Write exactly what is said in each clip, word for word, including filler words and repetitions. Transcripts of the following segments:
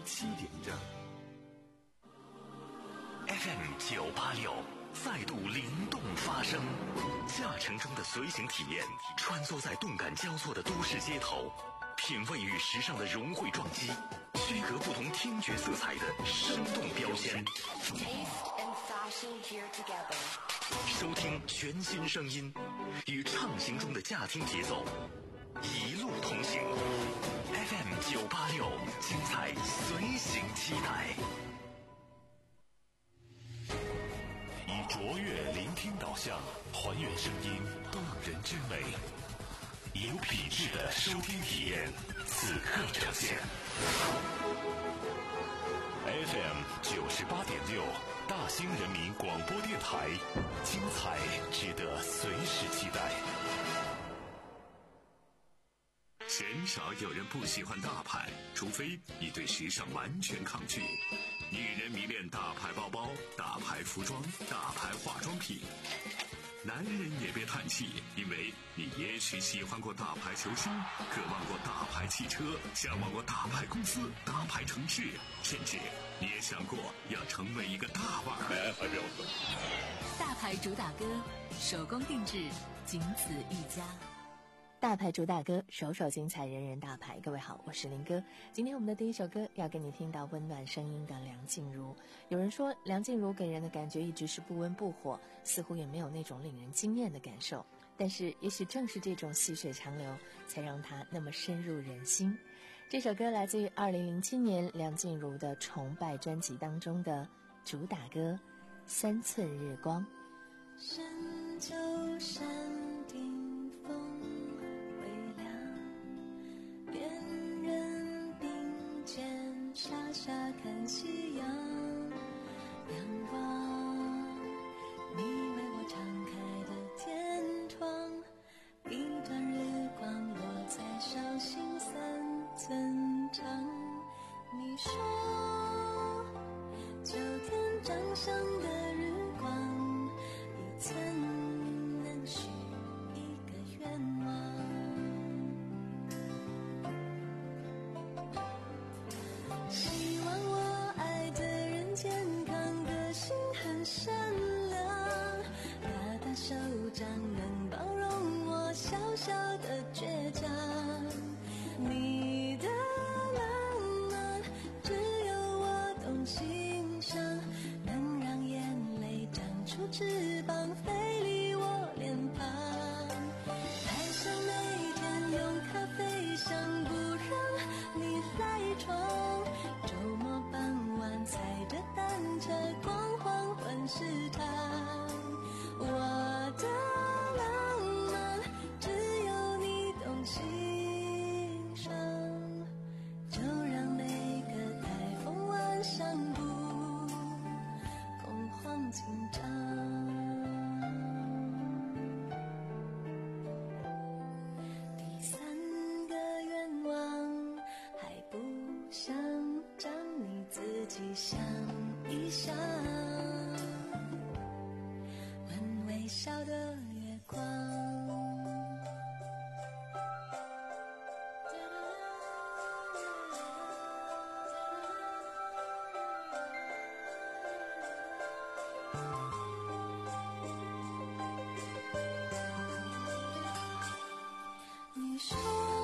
七点整。F M 九八六再度灵动发声，驾乘中的随行体验，穿梭在动感交错的都市街头，品味与时尚的融汇撞击，区隔不同听觉色彩的生动标签。收听全新声音，与畅行中的驾听节奏，一路同行。F M 九八六，精彩随行期待。以卓越聆听导向，还原声音动人之美，有品质的收听体验，此刻呈现。F M 九十八点六，大兴人民广播电台，精彩值得随时期待。鲜少有人不喜欢大牌，除非你对时尚完全抗拒。女人迷恋大牌包包、大牌服装、大牌化妆品。男人也别叹气，因为你也许喜欢过大牌球星，渴望过大牌汽车，向往过大牌公司、大牌城市，甚至你也想过要成为一个大腕儿。 大牌主打歌，手工定制，仅此一家。 大牌主打歌，首首精彩，人人大牌。各位好，我是林哥。今天我们的第一首歌要给你听到温暖声音的梁静茹。有人说梁静茹给人的感觉一直是不温不火，似乎也没有那种令人惊艳的感受，但是也许正是这种细水长流才让她那么深入人心。这首歌来自于二零零七年梁静茹的崇拜专辑当中的主打歌三寸日光。 深秋山顶风恋人并肩傻傻看夕阳，阳光你为我敞开的天窗，一段日光落在手心三寸长。你说秋天掌上的日光，一寸能许一个愿望。希望我爱的人健康，个性很善良，大大手掌能包容我小小的倔强。你的浪漫只有我懂欣赏，能让眼泪长出翅膀飞离我脸庞。台上每天用咖啡香不让你赖床，周末傍晚踩着单车逛黄昏市场。我的浪漫只有你懂欣赏，就让每个台风晚上不空晃情长。第三个愿望还不想让你自己想一想，问微笑的月光。你说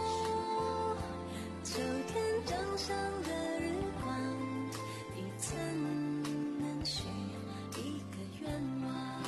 秋天掌上的日光，一寸能许一个愿望。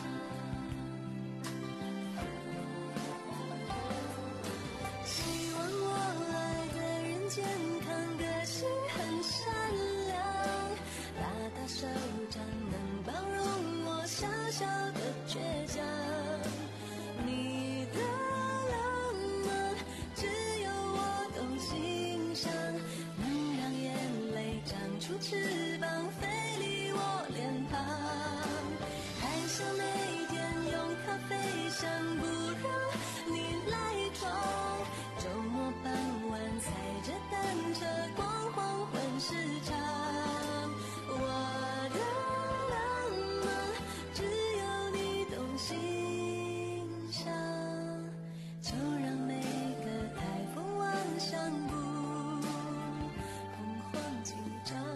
希望我爱的人健康，个性很善良，大大手掌能包容我小小的倔强。你的浪漫只有我懂欣赏，能让眼泪长出翅膀飞离我脸庞。台上每天用咖啡香不让你赖床，周末傍晚踩着单车逛黄昏市场。我的浪漫只有你懂欣赏，就让每个台风晚上不空晃紧张。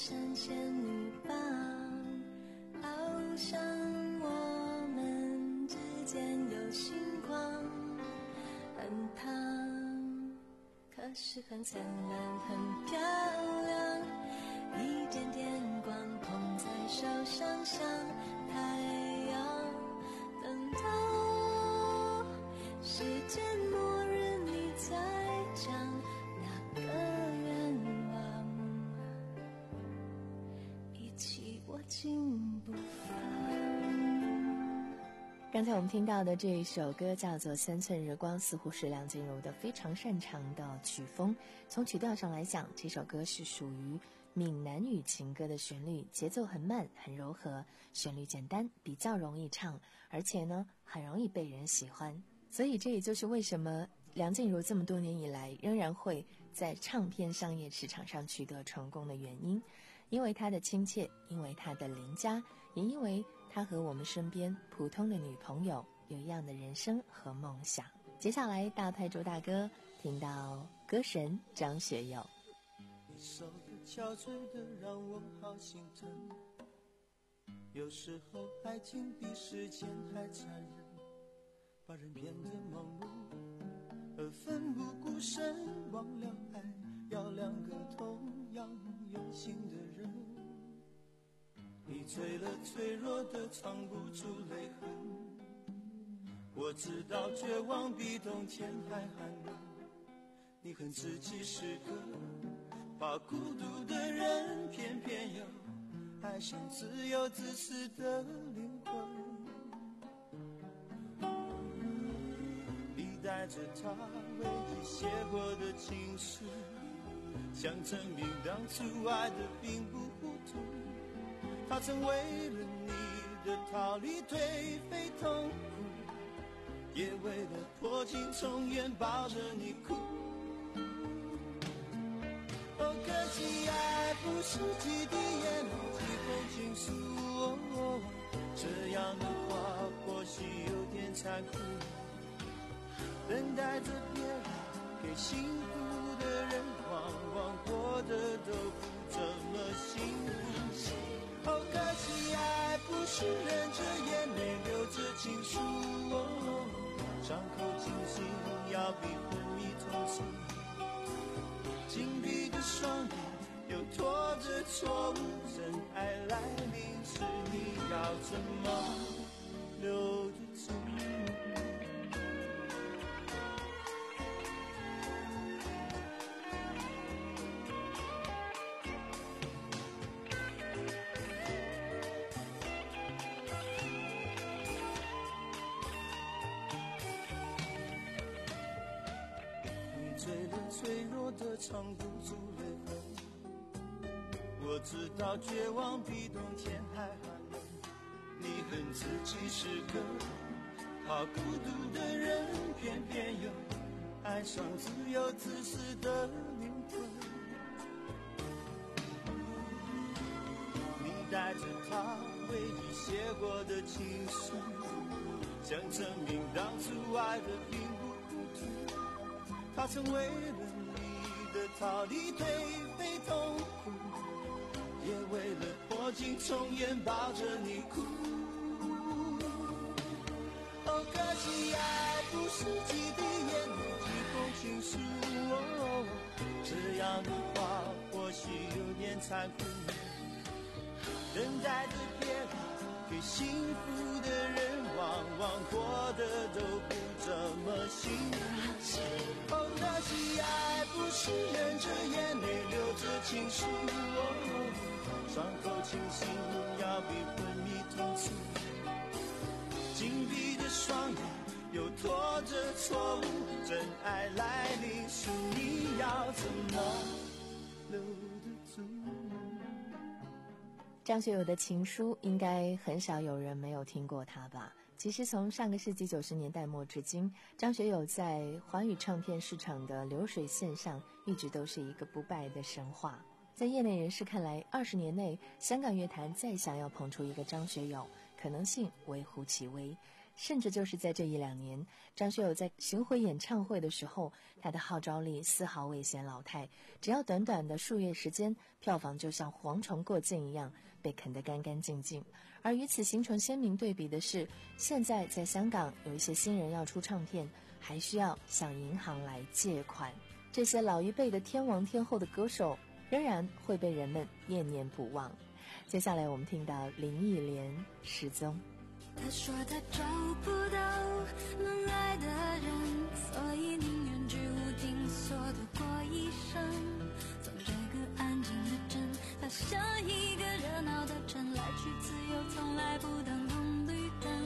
神仙女棒，好像我们之间有星光，很烫，可是很灿烂，很漂亮，一点点光捧在手上，像太阳。等到世界末日，你再讲那个愿望，一起握紧步伐。 刚才我们听到的这一首歌叫做《三寸日光》，似乎是梁静茹的非常擅长的曲风。从曲调上来讲，这首歌是属于闽南语情歌的旋律，节奏很慢很柔和，旋律简单，比较容易唱，而且呢很容易被人喜欢。所以这也就是为什么梁静茹这么多年以来仍然会在唱片商业市场上取得成功的原因，因为她的亲切，因为她的邻家，也因为她和我们身边普通的女朋友有一样的人生和梦想。接下来大牌主打歌，听到歌神张学友。 你手的憔悴的让我好心疼，有时候爱情比时间还残忍，把人变得忙碌而奋不顾身，忘了爱要两个同样用心的人。你醉了脆弱的藏不住泪痕，我知道绝望比冬天还寒冷，你恨自己是个怕孤独的人，偏偏又爱上自由自私的灵魂。你带着他唯一写过的情书，想证明当初爱的并不糊涂。他曾为了你的逃离颓废痛苦，也为了破镜重圆抱着你哭。哦，可惜爱不是几滴眼泪几封情书，哦，这样的话或许有点残酷。等待着别人给幸福的人，往往过得都不怎么幸福。哦，可惜爱不是忍着眼泪流着情书，哦，伤口清醒要比昏迷痛楚。紧闭的双眼又拖着错误，真爱来临时你要怎么留得住？脆弱的藏不住泪痕，我知道绝望比冬天还寒冷，你恨自己是个怕孤独的人，偏偏又爱上自由自私的灵魂。你带着他唯一写过的情书，想证明当初爱的并不糊涂。他曾为了你的逃离颓废痛苦，也为了破镜重圆抱着你哭。哦，可惜爱不是几滴眼泪几封情书，哦，这样的话或许有点残酷。等待着别人给幸福的人，往往过得都不怎么幸福。哦，可惜爱不是忍着眼泪流着情书，哦，伤口清醒要比昏迷痛楚。紧闭的双眼又拖着错误，真爱来临时你要怎么留得住？ 张学友的情书应该很少有人没有听过他吧。其实从上个世纪九十年代末至今，张学友在华语唱片市场的流水线上一直都是一个不败的神话。在业内人士看来，二十年内香港乐坛再想要捧出一个张学友，可能性微乎其微。 甚至就是在这一两年，张学友在巡回演唱会的时候，他的号召力丝毫未显老态，只要短短的数月时间，票房就像蝗虫过境一样被啃得干干净净。而与此形成鲜明对比的是，现在在香港有一些新人要出唱片，还需要向银行来借款，这些老一辈的天王天后的歌手仍然会被人们念念不忘。接下来我们听到林忆莲失踪。 他说他找不到能爱的人，所以宁愿居无定所度过一生。从这个安静的镇爬向一个热闹的城，来去自由从来不等红绿灯。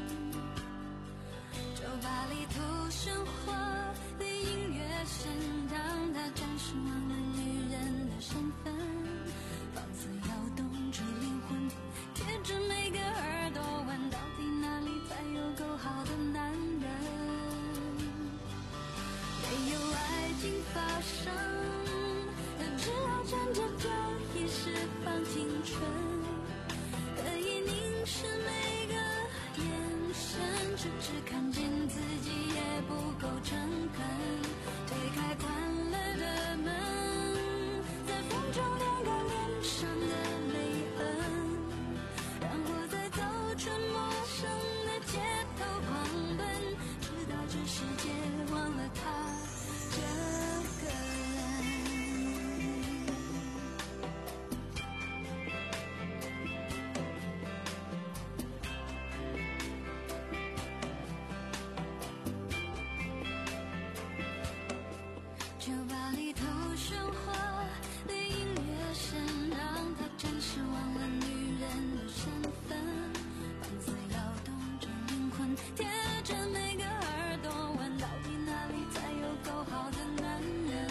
酒吧里头喧哗的音乐声，让他暂时忘了女人的身份。房子摇动着灵魂，贴着每个耳朵问，到底哪里才有够好的男人？没有爱情发生，只好站着就以释放青春，可以凝视每个眼神，只只看见自己也不够诚恳。推开关了的门，在风中晾干脸上的泪痕，然后再走出陌生的街头狂奔，直到这世界忘了他这个人。酒吧里头喧哗的音乐声，让他暂时忘了女人的身份。房子摇动着灵魂，贴着每个耳朵问，到底哪里才有够好的男人？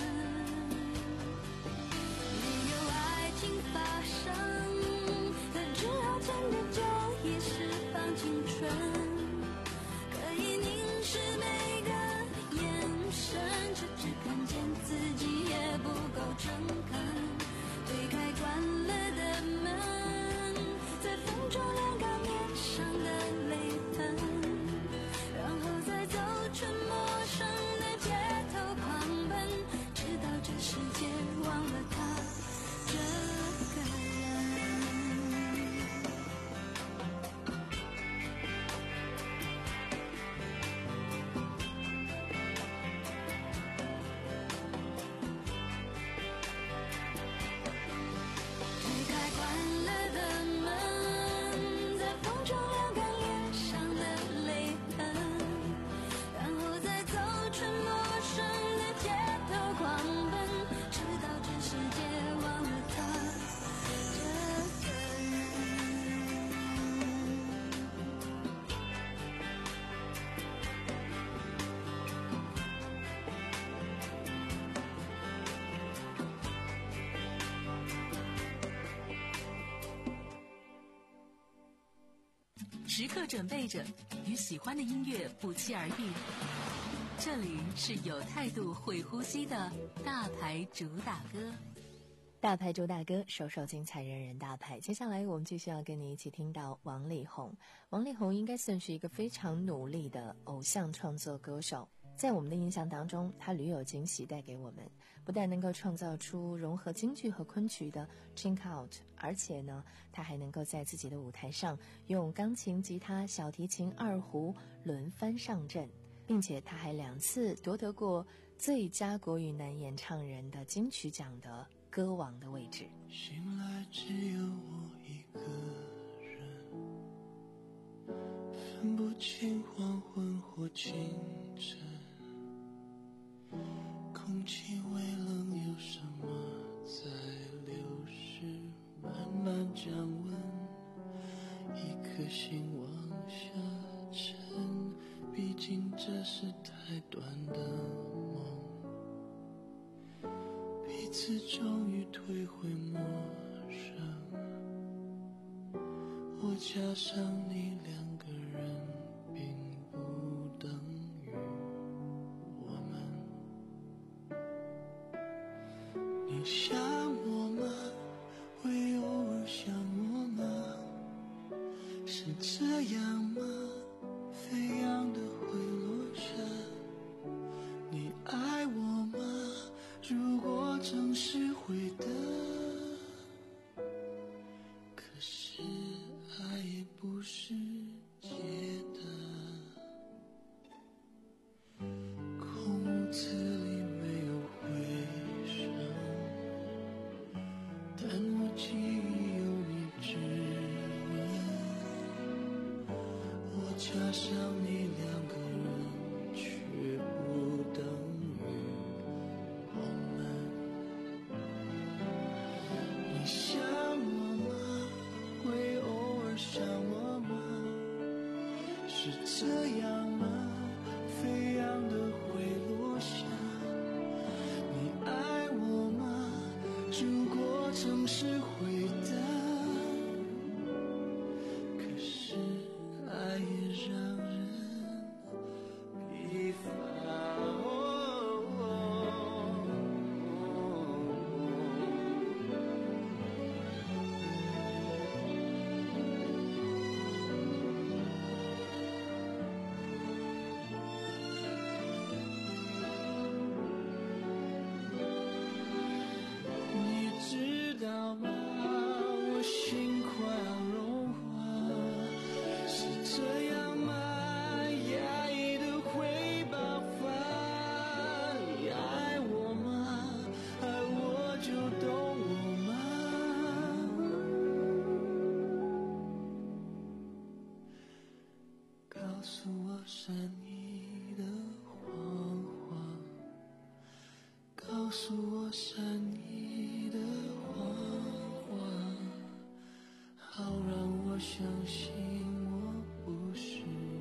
没有爱情发生，他只好牵着酒意释放青春，可以凝视每个眼神，只只看见自己也不够诚恳。推开关了的门，在风中晾干脸上的泪痕，然后再走出陌生的街头狂奔，直到这世界忘了他这个人。推开关了的门，在风中晾干脸上的泪痕，然后再走出陌生的街头狂奔，直到这世界忘了他这个人。 时刻准备着，与喜欢的音乐不期而遇。这里是有态度、会呼吸的大牌主打歌。 大牌主打歌，首首精彩，人人大牌。接下来我们继续要跟你一起听到王力宏。王力宏应该算是一个非常努力的偶像创作歌手，在我们的印象当中，他屡有惊喜带给我们，不但能够创造出融合京剧和昆曲的 Chink Out， 而且呢，他还能够在自己的舞台上用钢琴、吉他、小提琴、二胡轮番上阵，并且他还两次夺得过最佳国语男演唱人的金曲奖的歌王的位置。 醒来只有我一个人，分不清黄昏或清晨，空气微冷，有什么在流逝，慢慢降温，一颗心往下沉，毕竟这是太短的梦，彼此终于退回陌生，我加上你两个人并不等于我们。你想我吗？会偶尔想我吗？是这样吗？非假想你两个人，却不等于我们。你想我吗？会偶尔想我吗？是这样吗？飞扬的会落下。你爱我吗？如果诚实回答。可是爱也让人疲乏。你知道吗？我心快要融化，是这样吗？压抑的会爆发。你爱我吗？爱我就懂我吗？告诉我善意的谎话，告诉我善意的谎话，好让我相信我不是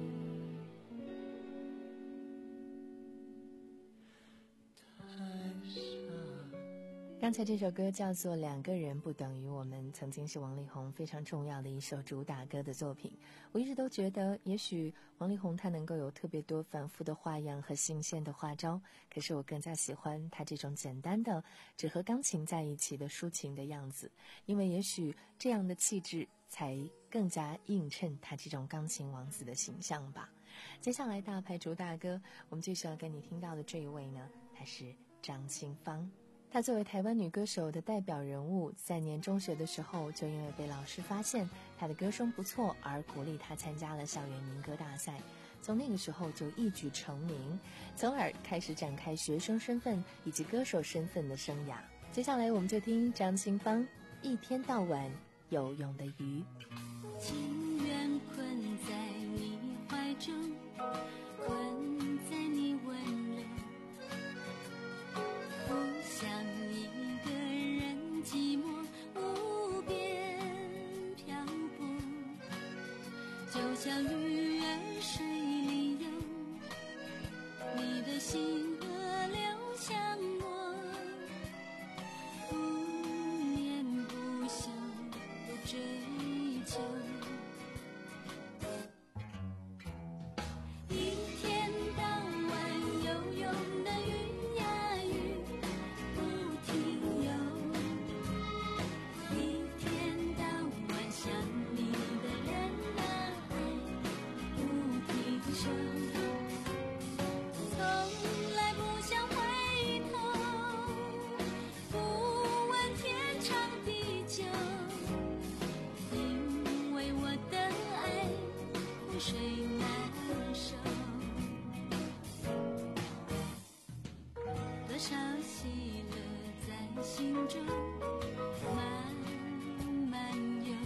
太傻。 刚才这首歌叫做《两个人不等于我们》，曾经是王力宏非常重要的一首主打歌的作品。我一直都觉得，也许王力宏他能够有特别多反复的花样和新鲜的花招，可是我更加喜欢他这种简单的只和钢琴在一起的抒情的样子，因为也许这样的气质才更加映衬他这种钢琴王子的形象吧。接下来大牌主打歌，我们继续要跟你听到的这一位呢，他是张清芳。她作为台湾女歌手的代表人物，在年中学的时候就因为被老师发现她的歌声不错，而鼓励她参加了校园民歌大赛。从那个时候就一举成名，从而开始展开学生身份以及歌手身份的生涯。接下来我们就听张清芳《一天到晚有用的鱼》。 情愿困在你怀中，困在你温柔，不想一个人寂寞无边漂泊，就像鱼儿水里游，你的心河流向我，不眠不休的追求。一天到晚游泳的鱼呀鱼，不停游。一天到晚想你的人啊，爱不停休。从来不想回头，不问天长地久，因为我的爱覆水难收。多少喜乐在心中慢慢游，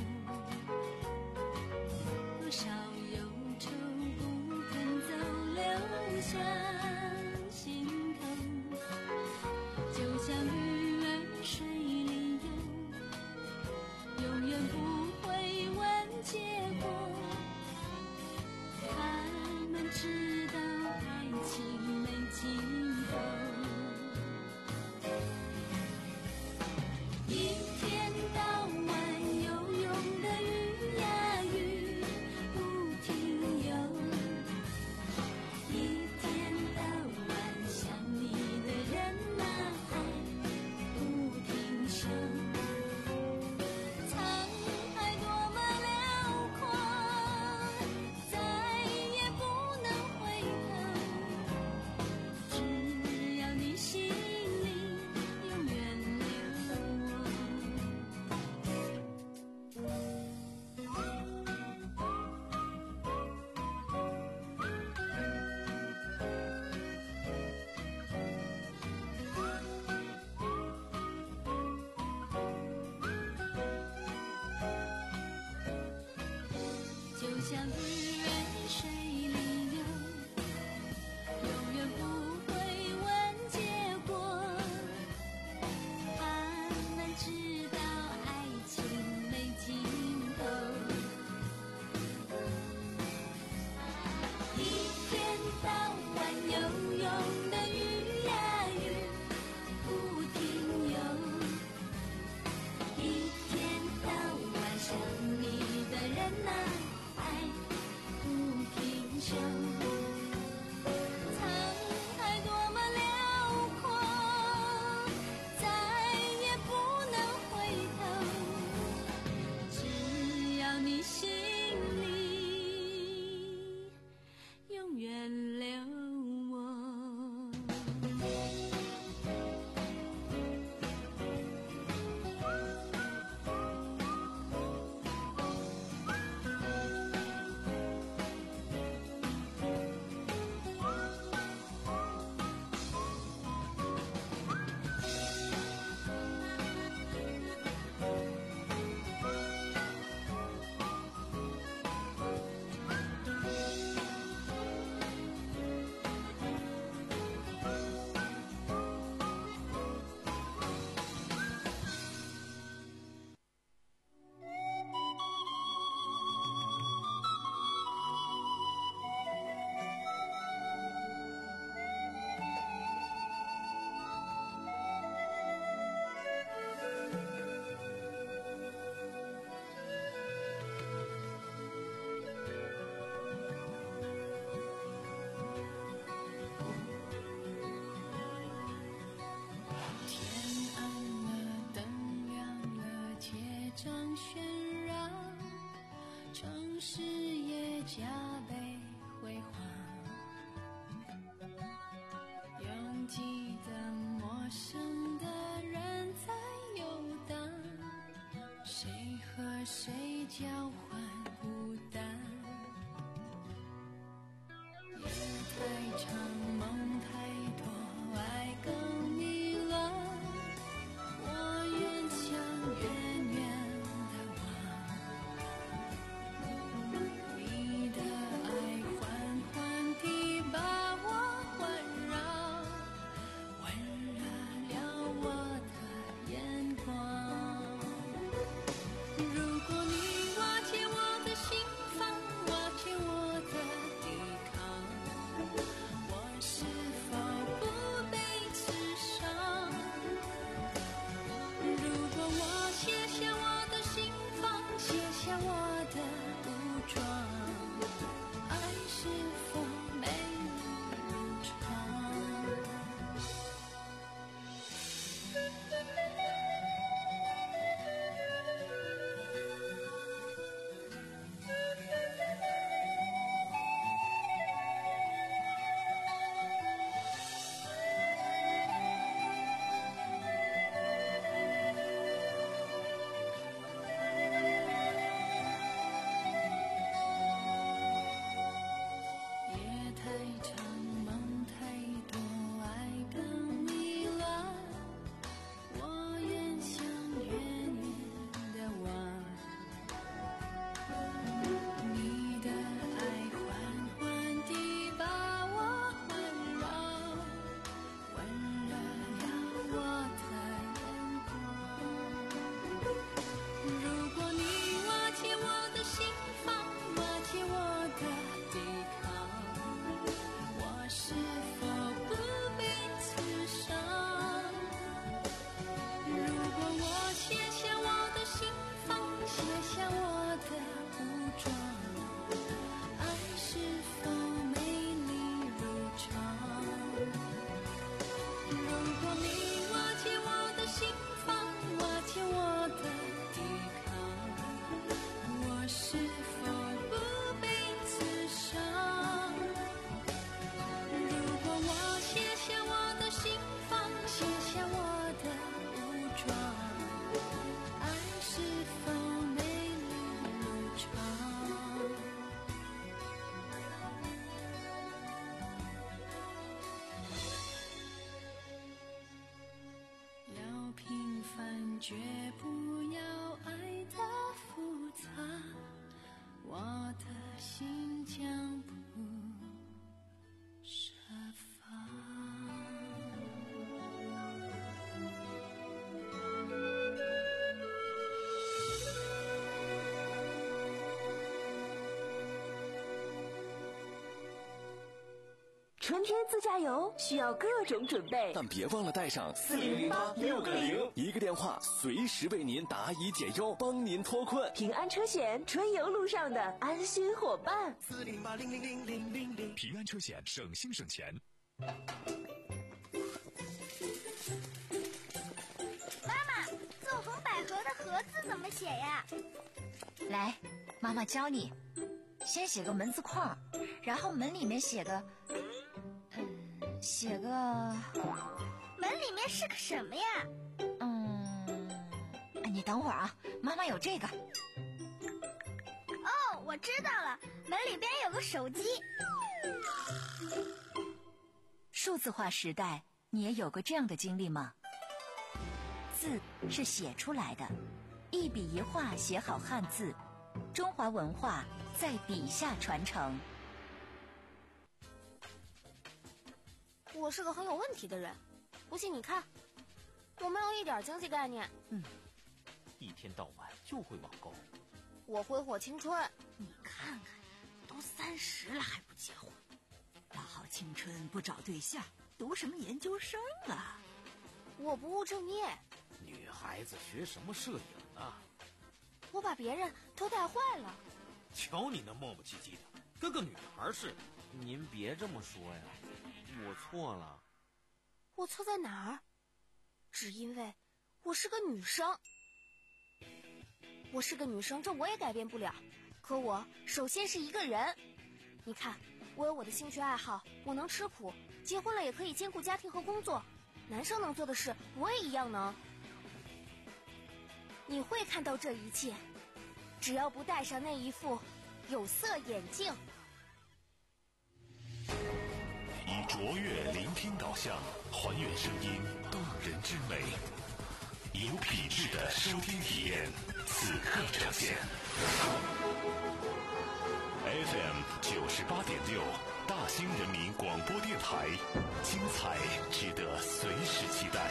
多少忧愁不肯走，留下心头。就像鱼儿水里游，永远不会问结果。他们知道爱情没尽头。一天到晚游泳的鱼呀鱼，不停游。一天到晚想你的人啊，爱远水里游，永远不会问结果。他们知道爱情没尽头，一天到晚游泳的鱼呀鱼不停游，一天到晚想你的人呐、爱不停休。沧海多么辽阔，再也不能回头，只要你心里永远留我。天暗了，灯亮了，街张喧嚷，城市也加倍辉煌。拥挤的、陌生的人在游荡，谁和谁交换孤单？夜太长，梦太多，爱更迷乱。我愿想远远地望，你的爱缓缓地把我环绕，温热了我的眼光。如果你瓦解我的心房，瓦解我的抵抗，我是否不被刺伤？如果我卸下我的心房，卸下我的武装，爱是否美丽如常？夜太长，梦太多，爱更迷乱。我愿想远远地望，你的爱缓缓地把我环绕，温热了我的眼光。如果你瓦解我的心房，瓦解我的抵抗，我是否不被刺伤？如果我卸下我的心房，卸下我的武装，爱是否美丽如常？如果你瓦解我的心房，瓦解我的抵抗，我是否不被刺伤？如果我卸下我的心房，卸下我的武装，爱是否美丽如常？要平凡，绝不要爱的复杂。我的心春天自驾游需要各种准备， 但别忘了带上四零零八六个零， 一个电话随时为您答疑解忧，帮您脱困。 平安车险，春游路上的安心伙伴。 四零八零零零零零零， 平安车险，省心省钱。 妈妈，纵横捭阖的阖字怎么写呀？ 来，妈妈教你。先写个门字框，然后门里面写个，嗯，写个， 门里面是个什么呀？ 嗯，哎，你等会儿啊，妈妈有这个。 哦，我知道了，门里边有个手机。 数字化时代，你也有过这样的经历吗？字是写出来的，一笔一画写好汉字，中华文化在笔下传承。 我是个很有问题的人，不信你看，我没有一点经济概念。 嗯，一天到晚就会网购。 我挥霍青春。 你看看，都三十了还不结婚，大好青春不找对象，读什么研究生啊？ 我不务正业。 女孩子学什么摄影啊？ 我把别人都带坏了。 瞧你那磨磨唧唧的，跟个女孩似的。您别这么说呀，我错了。 我错在哪儿？只因为我是个女生。我是个女生，这我也改变不了。可我首先是一个人。你看，我有我的兴趣爱好，我能吃苦，结婚了也可以兼顾家庭和工作。男生能做的事，我也一样能。你会看到这一切，只要不戴上那一副有色眼镜。 以卓越聆听导向，还原声音动人之美，有品质的收听体验，此刻呈现。F M 九十八点六，大兴人民广播电台，精彩值得随时期待。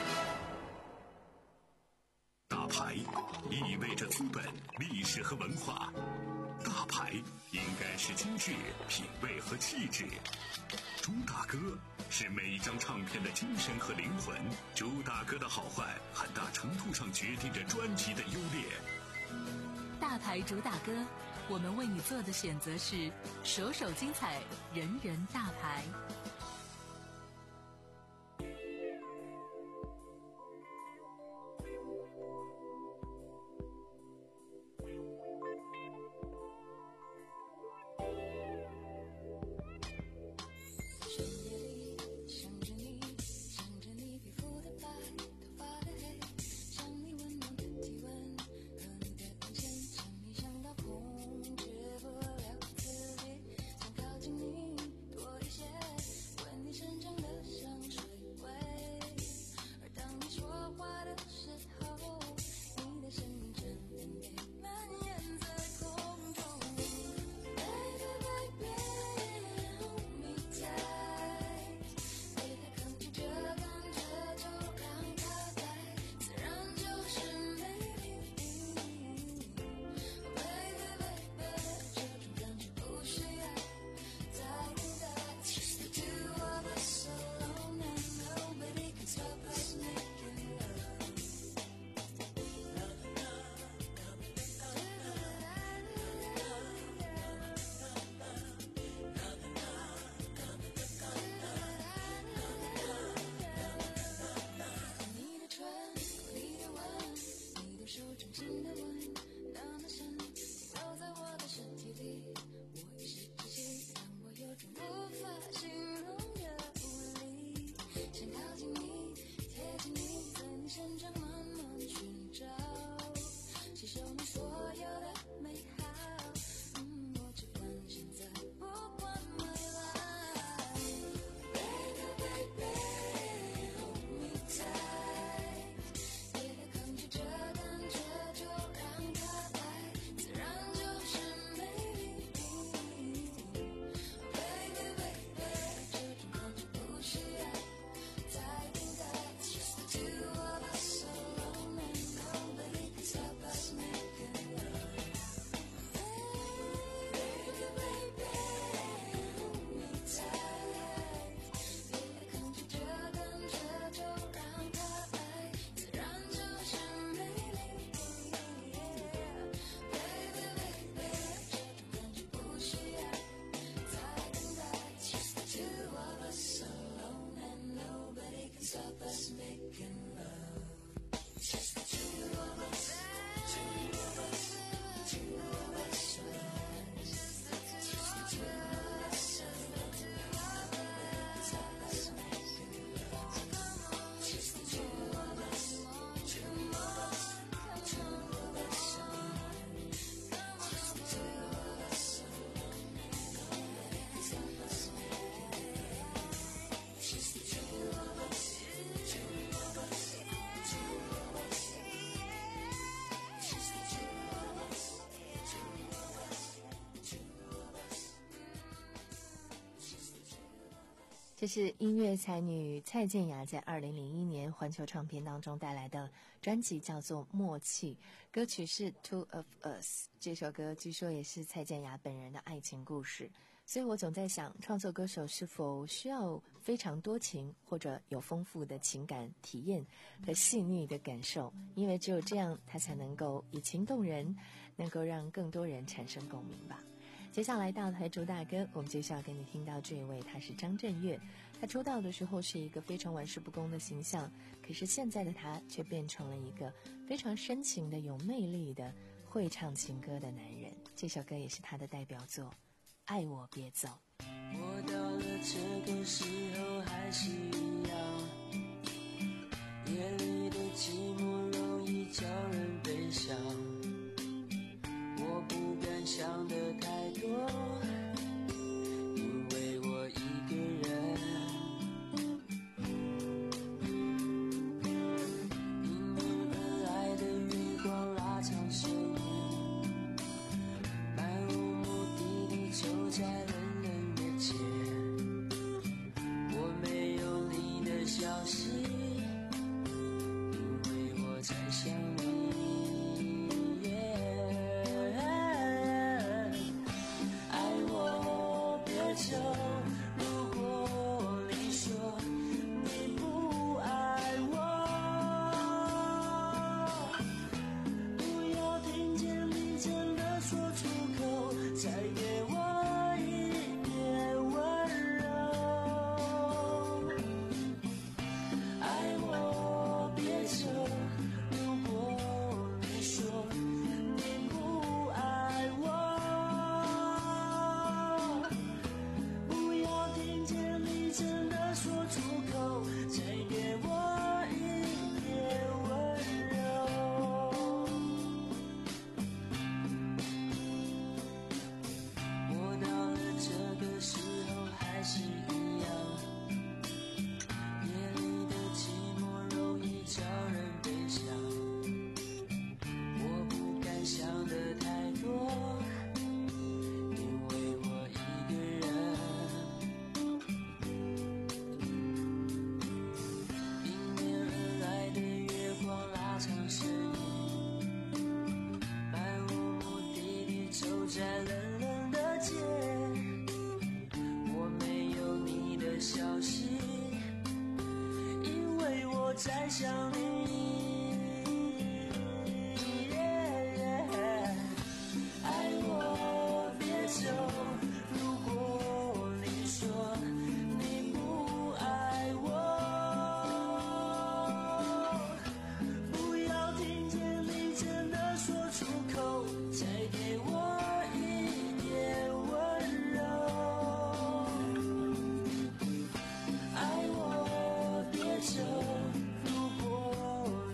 大牌意味着资本、历史和文化，大牌应该是精致、品味和气质。朱大哥是每一张唱片的精神和灵魂，朱大哥的好坏很大程度上决定着专辑的优劣。 大牌主打歌，我们为你做的选择是首首精彩，人人大牌。 控制不了自己，想靠近你多一些。 这是音乐才女蔡健雅在二零零一年环球唱片当中带来的专辑，叫做《默契》，歌曲是《Two of Us》。这首歌据说也是蔡健雅本人的爱情故事，所以我总在想，创作歌手是否需要非常多情，或者有丰富的情感体验和细腻的感受，因为只有这样，他才能够以情动人，能够让更多人产生共鸣吧。接下来大台主打歌，我们接下来跟你听到这一位，他是张震岳。他出道的时候是一个非常玩世不恭的形象，可是现在的他却变成了一个非常深情的、有魅力的、会唱情歌的男人。这首歌也是他的代表作《爱我别走》。 我到了这个时候还是一样，夜里的寂寞容易叫人悲伤，我不敢想得太多，因为我一个人。迎面而来的月光拉长身影，漫无目的地走在冷冷的街，我没有你的消息，因为我在想你。如果你说你不爱我，不要听见你真的说出口，再给我一点温柔。爱我别走，如果你说你不爱我，真的说出口，再给我一点温柔。我到了这个时候还是一样，夜里的寂寞容易叫人悲伤，我不敢想得太多，因为我一个人。在冷冷的街，我没有你的消息，因为我在想你。爱我别走，如果你说你不爱我，不要听见你真的说出口，再给我如果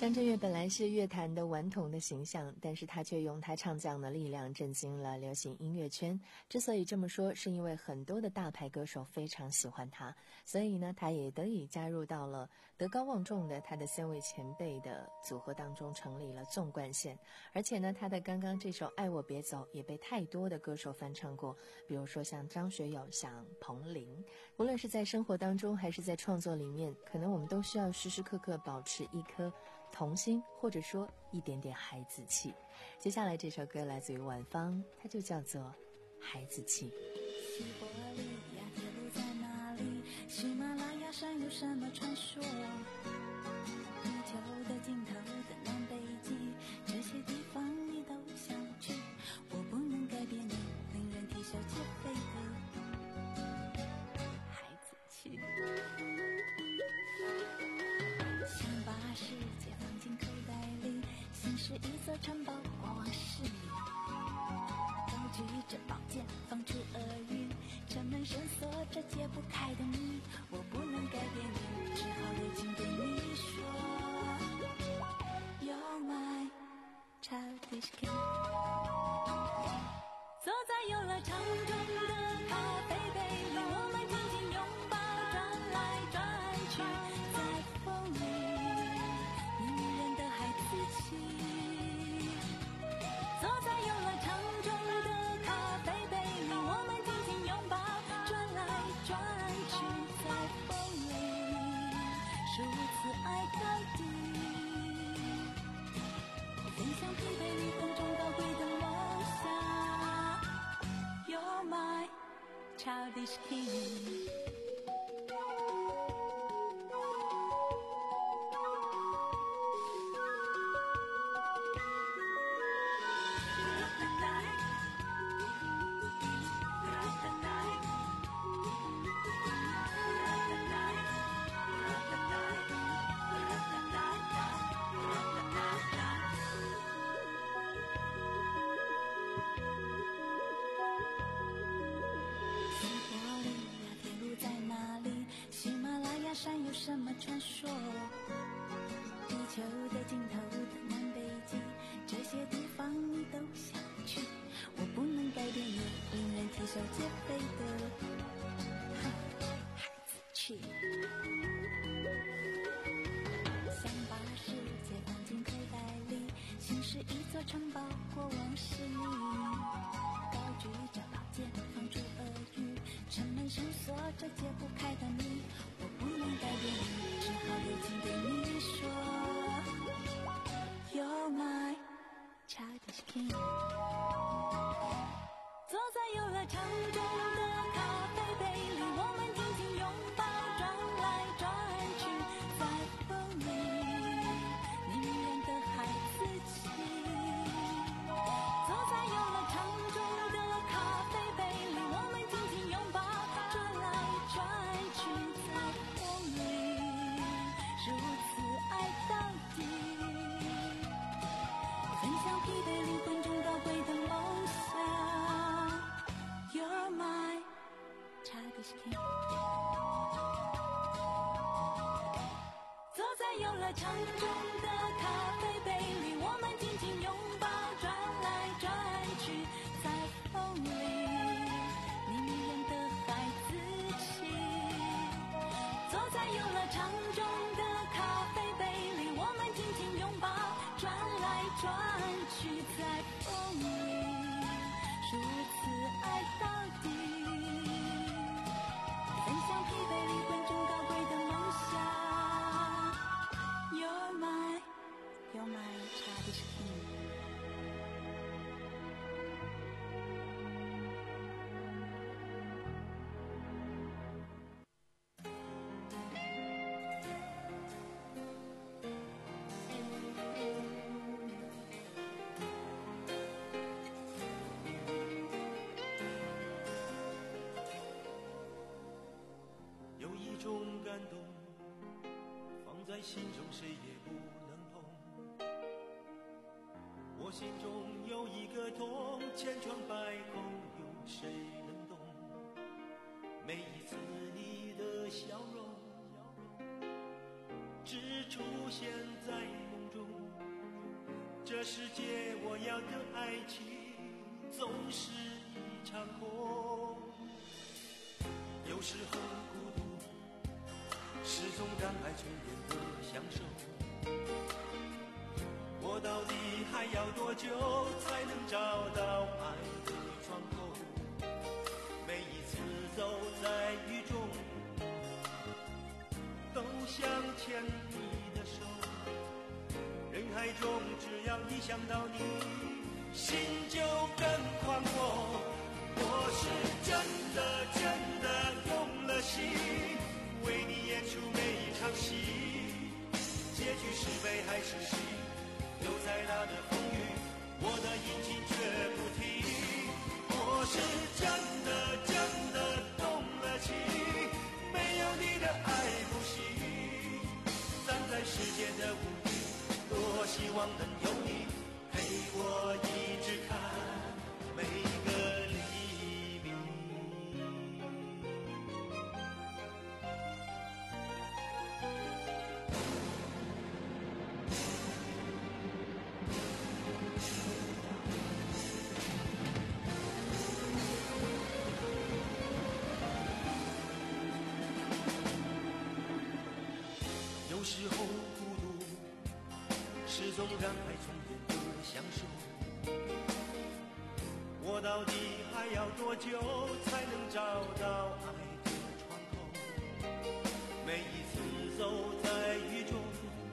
张震岳本来是乐坛的顽童的形象，但是他却用他唱将的力量震惊了流行音乐圈。之所以这么说，是因为很多的大牌歌手非常喜欢他，所以呢，他也得以加入到了德高望重的他的三位前辈的组合当中，成立了纵贯线。而且呢，他的刚刚这首《爱我别走》也被太多的歌手翻唱过，比如说像张学友、像彭羚。无论是在生活当中还是在创作里面，可能我们都需要时时刻刻保持一颗童心，或者说一点点孩子气。接下来这首歌来自于晚芳，它就叫做《孩子气》。 西伯利亚铁路在哪里？喜马拉雅山有什么传说？地球的尽头的南北极，这些地方你都想去，我不能改变你令人啼笑皆非的孩子气。想把世界放进口袋里，心是一座城堡，过往是你。高举着宝剑，放出厄运，城门深锁着解不开的谜。我不能改变你，只好柔情对你说 You're my childish king。 坐在游乐场中的咖啡杯里，我们紧紧拥抱，转来转去，在风里你迷人的孩子气。坐在游乐场中的咖啡杯里，我们紧紧拥抱，转来转去，在风里如此爱到底。分享疲惫与分中高贵的梦想 You're my childish king。山有什么传说？地球的尽头的南北极，这些地方你都想去，我不能改变你令人啼笑皆非的孩子气。想把世界放进口袋里，心是一座城堡，过往是你。高举着宝剑，放出厄运，城门深锁着解不开的谜。我不能改变你，只好柔情对你说 You're my childish king。 坐在游乐场中的咖啡杯里，我们紧紧拥抱，转来转去，在风里你迷人的孩子气。坐在游乐场中的咖啡杯里，我们紧紧拥抱，转来转去，在风里如此爱到底。分享疲惫灵魂中高贵的梦想 You're my childish king。 坐在游乐场中的咖啡杯里，我们紧紧拥抱，转来转去，在风里你迷人的孩子气。坐在游乐场中的咖啡杯里，我们紧紧拥抱，转来转去，在风里如此爱到底。分享疲惫灵魂中高贵的梦想 You're my You're my childish king。 有一种感动，放在心中谁也不能碰。我心中有一个痛，千疮百孔，有谁能懂？每一次你的笑容，只出现在梦中， 这世界我要的爱情总是一场空，有时候孤独是种让爱充电的享受，我到底还要多久才能找到爱的窗口？每一次走在雨中都想牵你的手，人海中只要一想到你，心就更宽阔。我是真的真的用了心，为你演出每一场戏，结局是悲还是喜，有再大的风雨，我的引擎绝不停。我是真的真的动了情，没有你的爱不行。站在世界的屋顶，多希望能有你陪我一直看每个黎明。有时候孤独是种让爱充电的享受，我到底还要多久才能找到爱的窗口？每一次走在雨中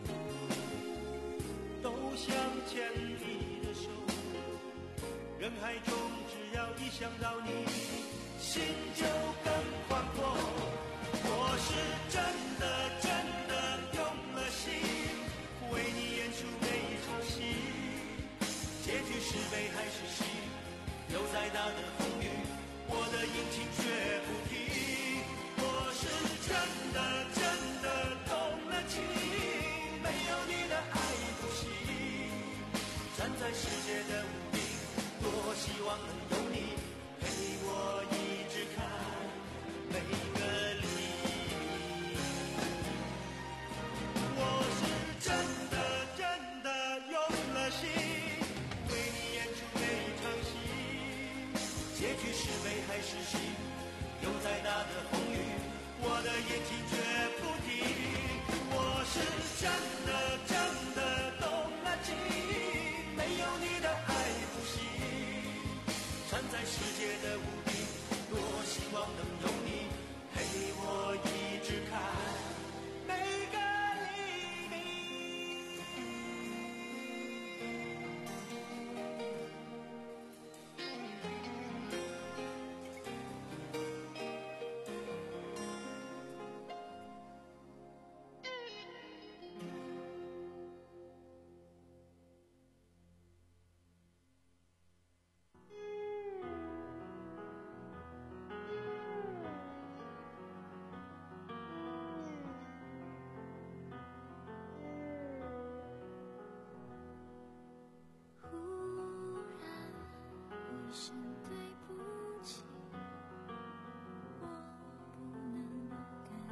都想牵你的手，人海中只要一想到你，心就更宽阔。我是真的真的用了心，为你演出每一场戏，结局是悲还是喜，有再大的风雨，我的引擎绝不停。我是真的真的动了情，没有你的爱不行。站在世界的屋顶，多希望能有你陪我一直看每个黎明。我是真的真的用了心，为你演出每一场戏，结局是悲还是喜，有再大的风雨，我的眼睛绝不停。我是真的真的动了情，没有你的爱不行。站在世界的屋顶，多希望能有你陪我一直看每个黎明。 一声对不起，我不能跟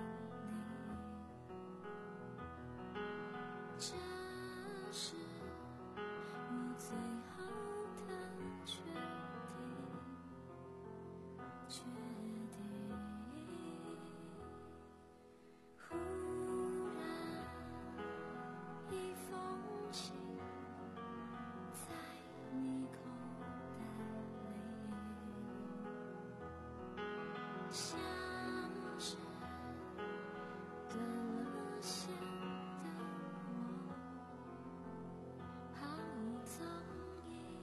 你，这是我最好的决定，决定。忽然一封信在你口像是断了线的我，毫无踪影。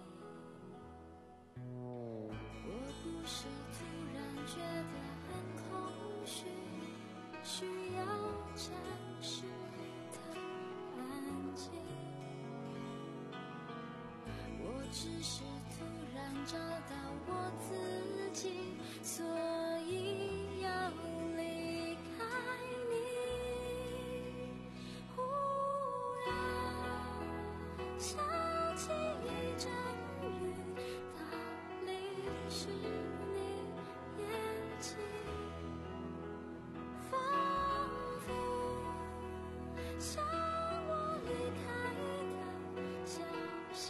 我不是突然觉得很空虚，需要暂时的安静。我只是突然找到我自己，所以要离开你。忽然下起一阵雨，逃离是你眼睛，仿佛像我离开的消息。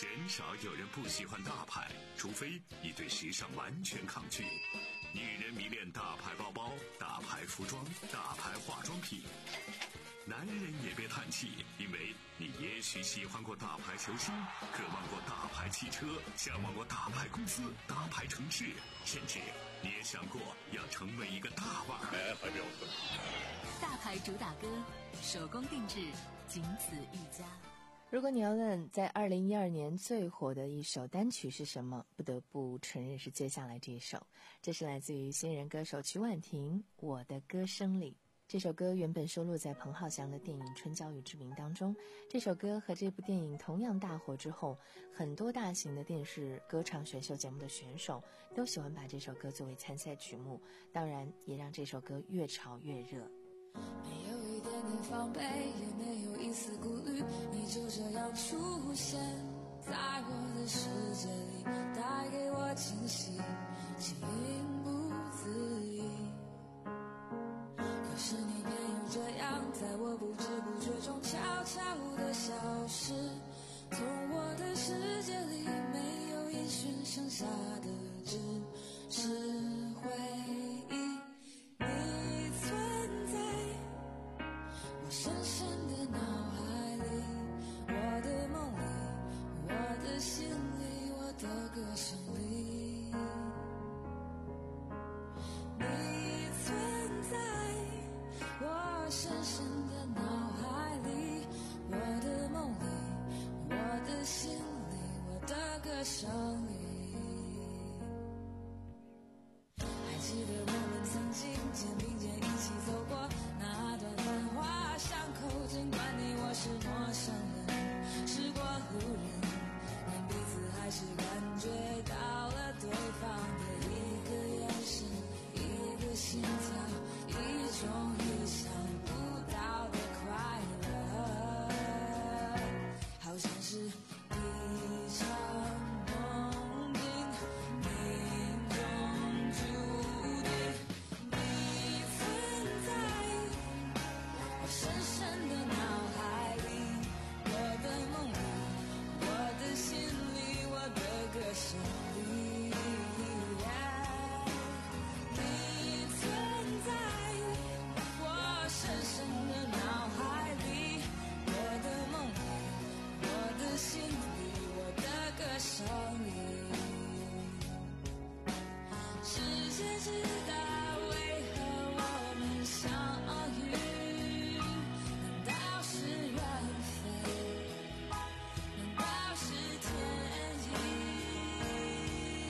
鲜少有人不喜欢大牌，除非你对时尚完全抗拒。女人迷恋大牌包包、大牌服装、大牌化妆品。男人也别叹气，因为你也许喜欢过大牌球星，渴望过大牌汽车，向往过大牌公司、大牌城市，甚至你也想过要成为一个大腕儿。哎，还没有分。 大牌主打歌，手工定制，仅此一家。 如果你要问在二零一二年最火的一首单曲是什么，不得不承认是接下来这一首。这是来自于新人歌手曲婉婷《我的歌声里》。这首歌原本收录在彭浩翔的电影《春娇与志明》当中。这首歌和这部电影同样大火之后，很多大型的电视歌唱选秀节目的选手都喜欢把这首歌作为参赛曲目，当然也让这首歌越炒越热。 没有一点点防备，也没有一丝顾虑，你就这样出现在我的世界里，带给我惊喜，情不自已。可是你偏又这样，在我不知不觉中悄悄地消失，从我的世界里没有音讯，剩下的只是回忆。你存在我深深的脑海里，我的梦里，我的心里，我的歌声里。你存在我深深的脑海里，我的梦里，我的心里，我的歌声里。还记得我们曾经肩并肩一起走过那段繁华巷口，尽管你我是陌生人，是过路人，但彼此还是感觉到了对方的一个眼神，一个心跳，一种意想不到的快乐，好像是一场梦境，命中注定。你存在我深深的脑海里，我的梦里，我的心里，我的歌声里。你存在我深深的脑海里，我的梦里，我的心里，我的歌声里。世界知道为何我们相遇，难道是缘分？难道是天意？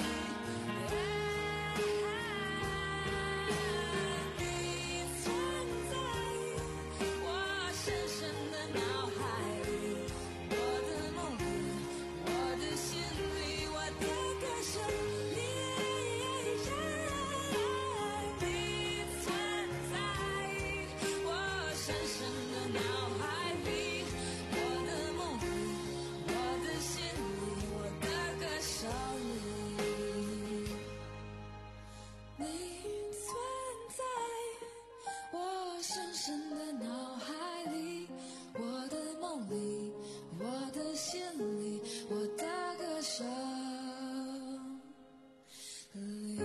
你存在我深深的脑海里，我的梦里，我的心里，我的歌声里。你存在我深深的脑海里，我的梦里，我的心里，我的歌声里。你存在我深深的脑海里，我的梦里，我的心里，我的歌声里。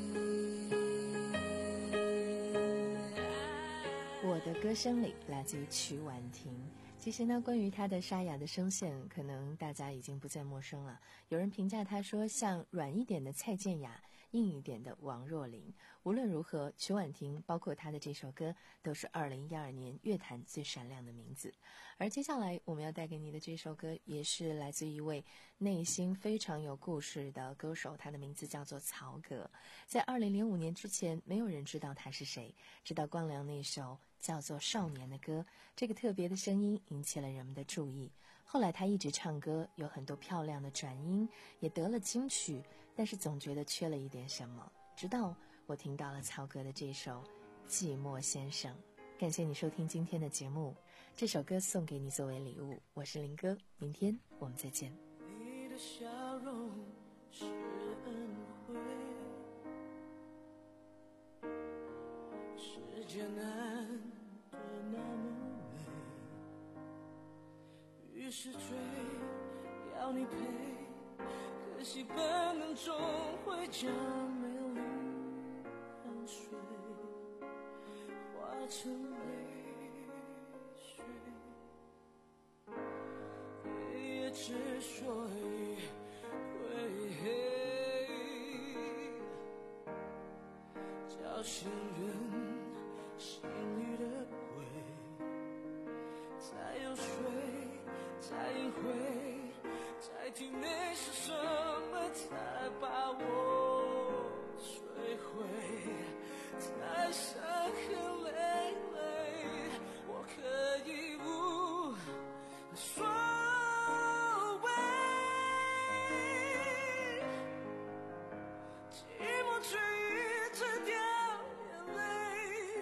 我的歌声里，来自于曲婉婷。其实呢，关于她的沙哑的声线，可能大家已经不再陌生了。有人评价她说像软一点的蔡健雅，硬一点的王若琳。无论如何，曲婉婷包括她的这首歌，都是二零一二年乐坛最闪亮的名字。而接下来我们要带给你的这首歌，也是来自一位内心非常有故事的歌手，他的名字叫做曹格。在二零零五年之前，没有人知道他是谁，直到光良那首叫做《少年》的歌，这个特别的声音引起了人们的注意。后来他一直唱歌，有很多漂亮的转音，也得了金曲，但是总觉得缺了一点什么。直到我听到了曹格的这首《寂寞先生》。感谢你收听今天的节目，这首歌送给你作为礼物。我是林哥，明天我们再见。 你的笑容是恩惠，世界难得那么美，于是追， 要你陪，可惜本能终会将美丽汗水化成泪水，夜夜之所以会黑，叫醒人心里的鬼，再又睡，再隐晦，在体内是什么才把我摧毁，才伤痕累累，我可以无所谓，寂寞却一直掉眼泪，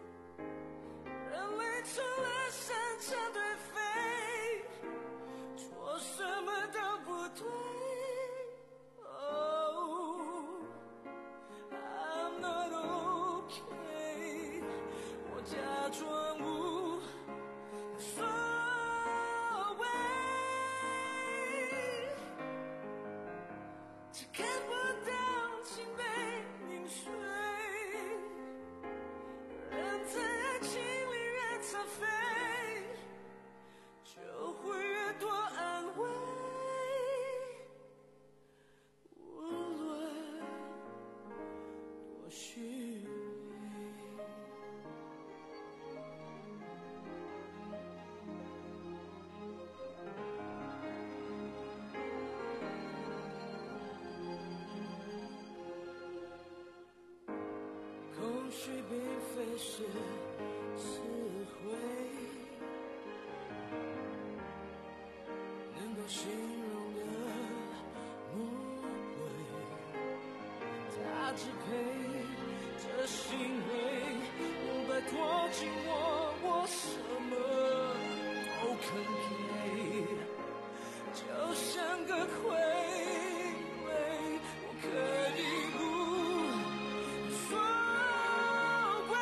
人类成了山长对飞，做什么都不对。Oh, I'm not okay， 我假装无所谓，只看不到情被凝碎，人在爱情里越残废，就会越多安慰，无论多虚伪。空虚并非是词汇，能够形容的魔鬼，它支配这行为，能摆脱紧握，我什么都肯给，就像个傀儡，我可以无所谓，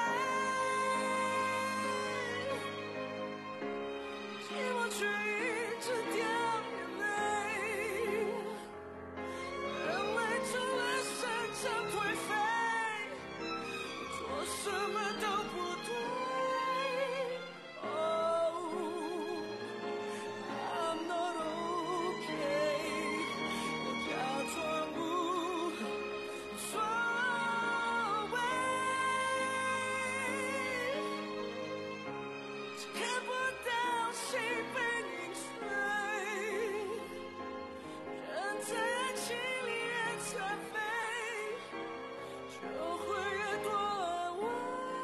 寂寞却一直掉眼泪，人类成了山长颓废，做什么都不对。Oh, I'm not okay， 我假装无所谓，只看不到心被凝碎，人在爱情里越残废，就会越多安慰。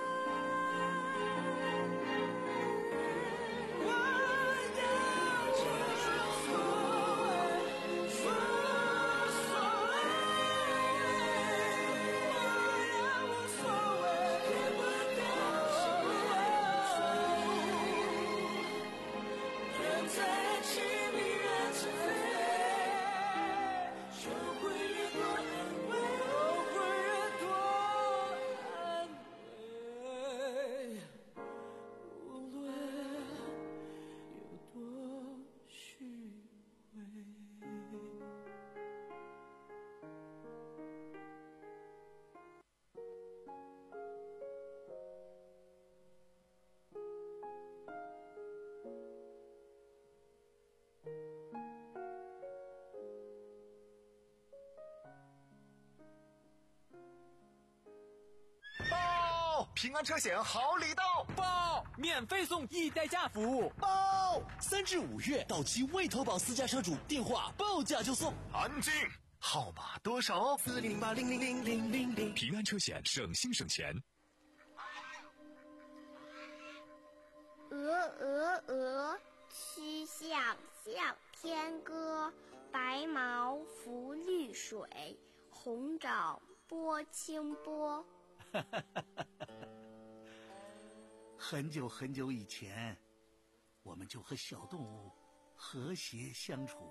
我要无所谓，无所谓，我要无所谓，看不到心被人在爱情里越残废，就会越多安慰，就会越多安慰，无论有多虚伪。 报！平安车险好礼到！ 报！免费送易代驾服务！ 报！三至五月到期未投保私家车主，电话报价就送。安静！号码多少？四零八零零零零零零。 平安车险，省心省钱。 鹅鹅鹅，曲项向天歌。白毛浮绿水，红掌拨清波。 很久很久以前，我们就和小动物和谐相处。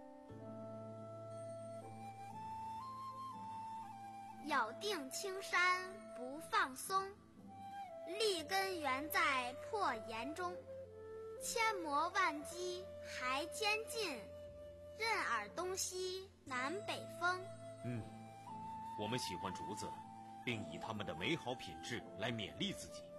咬定青山不放松，立根原在破岩中。千磨万击还坚劲， 任尔东西南北风。 嗯，我们喜欢竹子，并以它们的美好品质来勉励自己。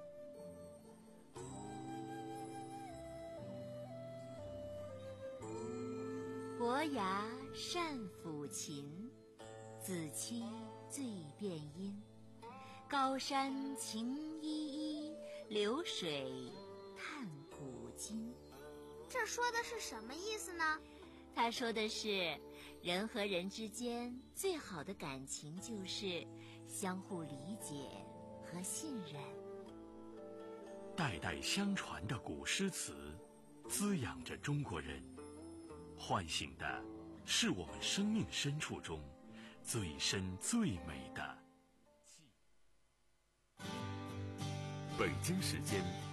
伯牙善抚琴，子期醉便音。高山晴依依，流水叹古今。 这说的是什么意思呢？ 他说的是，人和人之间最好的感情就是相互理解和信任。 代代相传的古诗词，滋养着中国人，唤醒的是我们生命深处中最深最美的。北京时间